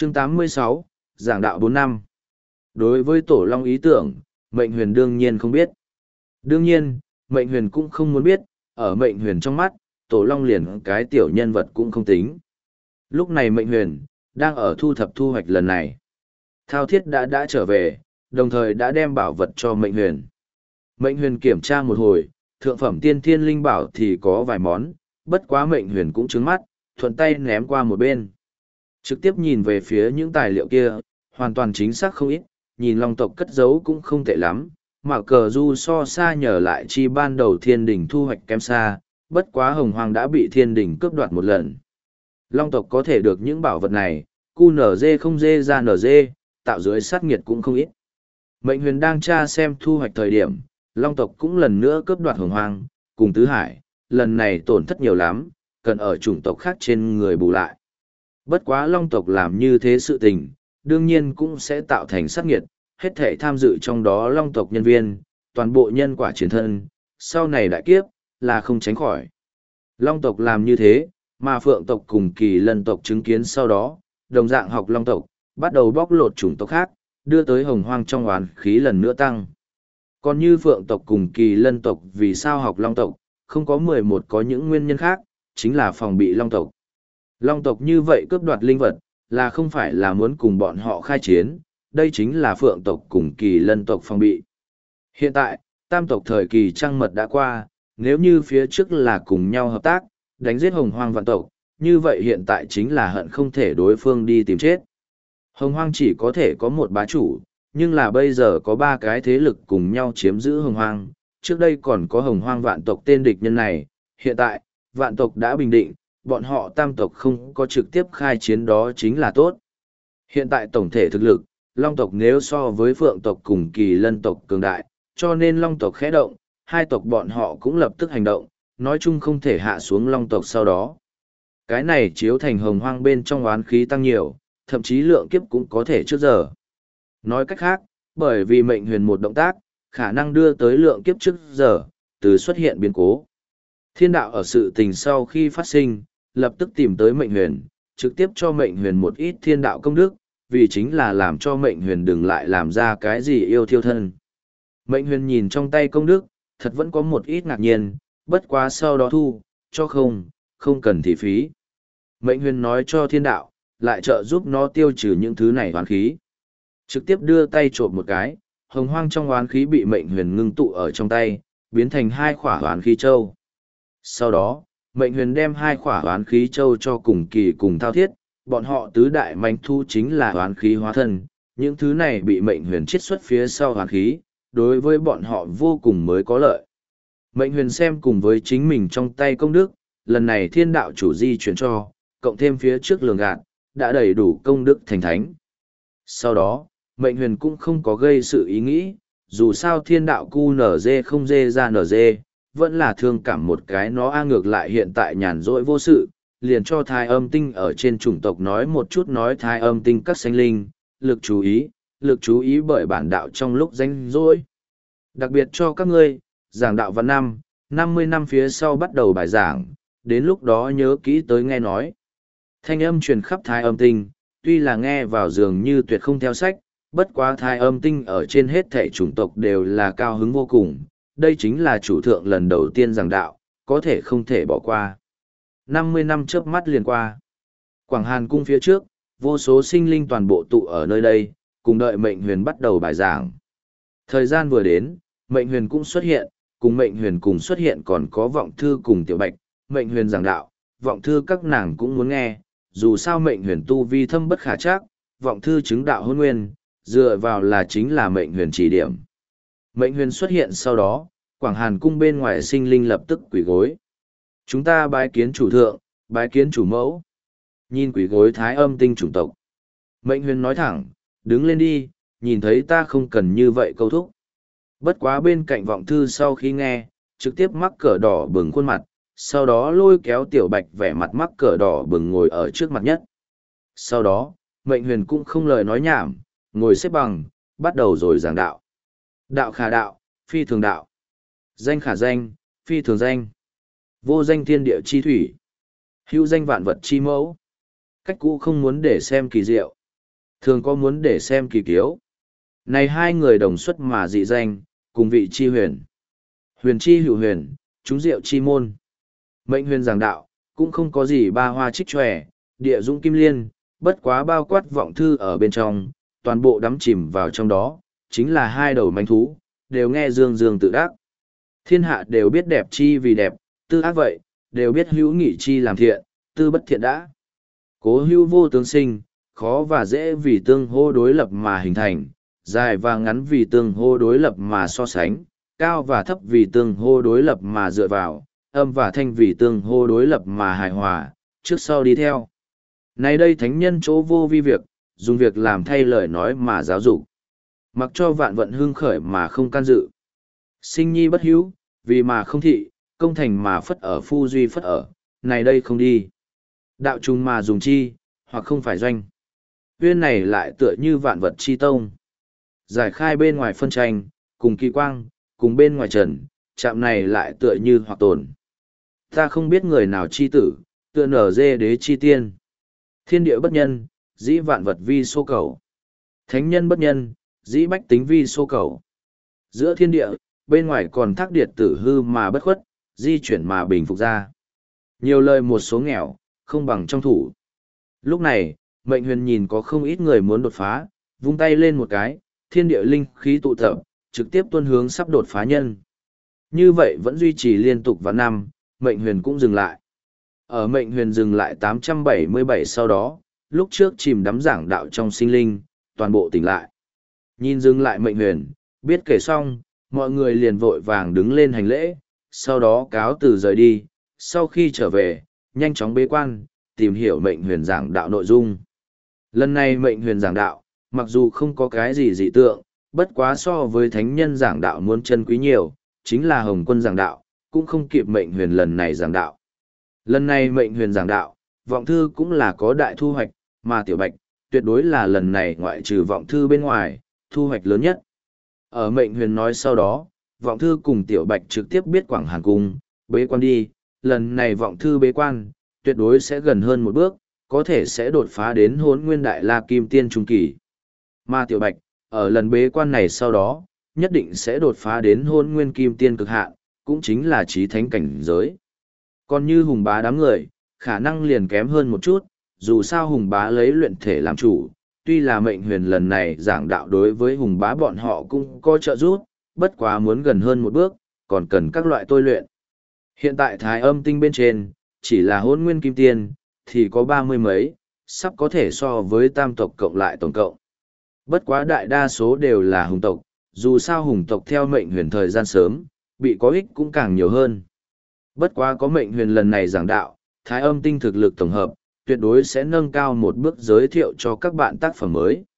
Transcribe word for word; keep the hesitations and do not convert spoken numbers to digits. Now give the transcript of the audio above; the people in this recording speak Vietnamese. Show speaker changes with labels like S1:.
S1: Chương tám mươi sáu, giảng đạo bốn năm. Đối với Tổ Long ý tưởng, Mệnh Huyền đương nhiên không biết. Đương nhiên, Mệnh Huyền cũng không muốn biết, ở Mệnh Huyền trong mắt, Tổ Long liền cái tiểu nhân vật cũng không tính. Lúc này Mệnh Huyền, đang ở thu thập thu hoạch lần này. Thao Thiết đã đã trở về, đồng thời đã đem bảo vật cho Mệnh Huyền. Mệnh Huyền kiểm tra một hồi, thượng phẩm tiên thiên linh bảo thì có vài món, bất quá Mệnh Huyền cũng trứng mắt, thuận tay ném qua một bên. Trực tiếp nhìn về phía những tài liệu kia, hoàn toàn chính xác không ít, nhìn Long tộc cất giấu cũng không tệ lắm, mà cờ du so xa nhờ lại chi ban đầu thiên đình thu hoạch kém xa, bất quá hồng hoang đã bị thiên đình cướp đoạt một lần. Long tộc có thể được những bảo vật này, cu nở dê không dê ra nở dê, tạo dưới sát nghiệt cũng không ít. Mệnh Huyền đang tra xem thu hoạch thời điểm, Long tộc cũng lần nữa cướp đoạt hồng hoang, cùng tứ hải, lần này tổn thất nhiều lắm, cần ở chủng tộc khác trên người bù lại. Bất quá Long tộc làm như thế sự tình, đương nhiên cũng sẽ tạo thành sát nghiệt, hết thể tham dự trong đó Long tộc nhân viên, toàn bộ nhân quả chiến thân, sau này đại kiếp, là không tránh khỏi. Long tộc làm như thế, mà Phượng tộc cùng Kỳ Lân tộc chứng kiến sau đó, đồng dạng học Long tộc, bắt đầu bóc lột chủng tộc khác, đưa tới hồng hoang trong oán khí lần nữa tăng. Còn như Phượng tộc cùng Kỳ Lân tộc vì sao học Long tộc, không có mười một có những nguyên nhân khác, chính là phòng bị Long tộc. Long tộc như vậy cướp đoạt linh vật, là không phải là muốn cùng bọn họ khai chiến, đây chính là Phượng tộc cùng Kỳ Lân tộc phòng bị. Hiện tại, tam tộc thời kỳ trăng mật đã qua, nếu như phía trước là cùng nhau hợp tác, đánh giết hồng hoang vạn tộc, như vậy hiện tại chính là hận không thể đối phương đi tìm chết. Hồng hoang chỉ có thể có một bá chủ, nhưng là bây giờ có ba cái thế lực cùng nhau chiếm giữ hồng hoang, trước đây còn có hồng hoang vạn tộc tên địch nhân này, hiện tại, vạn tộc đã bình định, bọn họ tam tộc không có trực tiếp khai chiến đó chính là tốt. Hiện tại tổng thể thực lực, Long tộc nếu so với Phượng tộc cùng Kỳ Lân tộc cường đại, cho nên Long tộc khẽ động, hai tộc bọn họ cũng lập tức hành động, nói chung không thể hạ xuống Long tộc sau đó. Cái này chiếu thành hồng hoang bên trong oán khí tăng nhiều, thậm chí lượng kiếp cũng có thể trước giờ. Nói cách khác, bởi vì Mệnh Huyền một động tác, khả năng đưa tới lượng kiếp trước giờ, từ xuất hiện biến cố. Thiên đạo ở sự tình sau khi phát sinh, lập tức tìm tới Mệnh Huyền, trực tiếp cho Mệnh Huyền một ít thiên đạo công đức, vì chính là làm cho Mệnh Huyền đừng lại làm ra cái gì yêu thiêu thân. Mệnh Huyền nhìn trong tay công đức, thật vẫn có một ít ngạc nhiên, bất quá sau đó thu, cho không, không cần thị phí. Mệnh Huyền nói cho thiên đạo, lại trợ giúp nó tiêu trừ những thứ này oán khí. Trực tiếp đưa tay trộm một cái, hồng hoang trong oán khí bị Mệnh Huyền ngưng tụ ở trong tay, biến thành hai khỏa oán khí châu. Sau đó, Mệnh Huyền đem hai khỏa oán khí châu cho cùng Kỳ cùng Thao Thiết, bọn họ tứ đại manh thu chính là oán khí hóa thân, những thứ này bị Mệnh Huyền chiết xuất phía sau oán khí, đối với bọn họ vô cùng mới có lợi. Mệnh Huyền xem cùng với chính mình trong tay công đức, lần này thiên đạo chủ di chuyển cho, cộng thêm phía trước lường gạt, đã đầy đủ công đức thành thánh. Sau đó, Mệnh Huyền cũng không có gây sự ý nghĩ, dù sao thiên đạo cu nở dê không dê ra nở dê, vẫn là thương cảm một cái nó a ngược lại hiện tại nhàn rỗi vô sự, liền cho Thái Âm Tinh ở trên chủng tộc nói một chút nói Thái Âm Tinh các sinh linh, lực chú ý, lực chú ý bởi bản đạo trong lúc danh rỗi. Đặc biệt cho các ngươi, giảng đạo văn năm, năm mươi năm phía sau bắt đầu bài giảng, đến lúc đó nhớ kỹ tới nghe nói. Thanh âm truyền khắp Thái Âm Tinh, tuy là nghe vào dường như tuyệt không theo sách, bất quá Thái Âm Tinh ở trên hết thể chủng tộc đều là cao hứng vô cùng, đây chính là chủ thượng lần đầu tiên giảng đạo, có thể không thể bỏ qua. năm mươi năm chớp mắt liền qua. Quảng Hàn cung phía trước, vô số sinh linh toàn bộ tụ ở nơi đây, cùng đợi Mệnh Huyền bắt đầu bài giảng. Thời gian vừa đến, Mệnh Huyền cũng xuất hiện, cùng Mệnh Huyền cùng xuất hiện còn có Vọng Thư cùng Tiểu Bạch, Mệnh Huyền giảng đạo, Vọng Thư các nàng cũng muốn nghe, dù sao Mệnh Huyền tu vi thâm bất khả trắc, Vọng Thư chứng đạo hôn nguyên, dựa vào là chính là Mệnh Huyền chỉ điểm. Mệnh Huyền xuất hiện sau đó, Quảng Hàn cung bên ngoài sinh linh lập tức quỳ gối. Chúng ta bái kiến chủ thượng, bái kiến chủ mẫu. Nhìn quỳ gối Thái Âm Tinh chủng tộc. Mệnh Huyền nói thẳng, đứng lên đi, nhìn thấy ta không cần như vậy câu thúc. Bất quá bên cạnh Vọng Thư sau khi nghe, trực tiếp mắc cỡ đỏ bừng khuôn mặt, sau đó lôi kéo Tiểu Bạch vẻ mặt mắc cỡ đỏ bừng ngồi ở trước mặt nhất. Sau đó, Mệnh Huyền cũng không lời nói nhảm, ngồi xếp bằng, bắt đầu rồi giảng đạo. Đạo khả đạo, phi thường đạo. Danh khả danh, phi thường danh. Vô danh thiên địa chi thủy. Hữu danh vạn vật chi mẫu. Cách cũ không muốn để xem kỳ diệu, Thường có muốn để xem kỳ kiếu. Này hai người đồng xuất mà dị danh, cùng vị chi huyền. Huyền chi hữu huyền, chúng diệu chi môn. Mệnh huyền giảng đạo, cũng không có gì ba hoa trích tròe, địa dũng kim liên, bất quá bao quát vọng thư ở bên trong, toàn bộ đắm chìm vào trong đó, chính là hai đầu manh thú, đều nghe dương dương tự đắc. Thiên hạ đều biết đẹp chi vì đẹp, tư ác vậy, đều biết hữu nghị chi làm thiện, tư bất thiện đã. Cố hữu vô tướng sinh, khó và dễ vì tương hô đối lập mà hình thành, dài và ngắn vì tương hô đối lập mà so sánh, cao và thấp vì tương hô đối lập mà dựa vào, âm và thanh vì tương hô đối lập mà hài hòa, trước sau đi theo. Này đây thánh nhân chỗ vô vi việc, dùng việc làm thay lời nói mà giáo dục. Mặc cho vạn vận hưng khởi mà không can dự. Sinh nhi bất hữu, vì mà không thị, công thành mà phất ở phu duy phất ở, này đây không đi. Đạo trùng mà dùng chi, hoặc không phải doanh. Uyên này lại tựa như vạn vật chi tông. Giải khai bên ngoài phân tranh, cùng kỳ quang, cùng bên ngoài trần, chạm này lại tựa như hoặc tồn. Ta không biết người nào chi tử, tựa nở dê đế chi tiên. Thiên địa bất nhân, dĩ vạn vật vi số cầu. Thánh nhân bất nhân, dĩ bách tính vi số cầu. Giữa thiên địa, bên ngoài còn thác điệt tử hư mà bất khuất, di chuyển mà bình phục ra. Nhiều lời một số nghèo, không bằng trong thủ. Lúc này, mệnh huyền nhìn có không ít người muốn đột phá, vung tay lên một cái, thiên địa linh khí tụ tập, trực tiếp tuôn hướng sắp đột phá nhân. Như vậy vẫn duy trì liên tục vào năm, mệnh huyền cũng dừng lại. Ở mệnh huyền dừng lại tám trăm bảy mươi bảy sau đó, lúc trước chìm đắm giảng đạo trong sinh linh, toàn bộ tỉnh lại. Nhìn dừng lại mệnh huyền, biết kể xong, mọi người liền vội vàng đứng lên hành lễ, sau đó cáo từ rời đi, sau khi trở về, nhanh chóng bế quan, tìm hiểu mệnh huyền giảng đạo nội dung. Lần này mệnh huyền giảng đạo, mặc dù không có cái gì dị tượng, bất quá so với thánh nhân giảng đạo muốn chân quý nhiều, chính là Hồng Quân giảng đạo, cũng không kịp mệnh huyền lần này giảng đạo. Lần này mệnh huyền giảng đạo, vọng thư cũng là có đại thu hoạch, mà tiểu bạch, tuyệt đối là lần này ngoại trừ vọng thư bên ngoài, thu hoạch lớn nhất. Ở mệnh huyền nói sau đó, vọng thư cùng tiểu bạch trực tiếp biết Quảng Hàn Cung, bế quan đi, lần này vọng thư bế quan, tuyệt đối sẽ gần hơn một bước, có thể sẽ đột phá đến Hỗn Nguyên Đại La Kim Tiên Trung Kỳ. Mà tiểu bạch, ở lần bế quan này sau đó, nhất định sẽ đột phá đến Hỗn Nguyên Kim Tiên cực hạn, cũng chính là chí thánh cảnh giới. Còn như hùng bá đám người, khả năng liền kém hơn một chút, dù sao hùng bá lấy luyện thể làm chủ, tuy là mệnh huyền lần này giảng đạo đối với hùng bá bọn họ cũng có trợ giúp, bất quá muốn gần hơn một bước, còn cần các loại tôi luyện. Hiện tại thái âm tinh bên trên, chỉ là Hỗn Nguyên Kim Tiên, thì có ba mươi mấy, sắp có thể so với tam tộc cộng lại tổng cộng. Bất quá đại đa số đều là hùng tộc, dù sao hùng tộc theo mệnh huyền thời gian sớm, bị có ích cũng càng nhiều hơn. Bất quá có mệnh huyền lần này giảng đạo, thái âm tinh thực lực tổng hợp, tuyệt đối sẽ nâng cao một bước giới thiệu cho các bạn tác phẩm mới.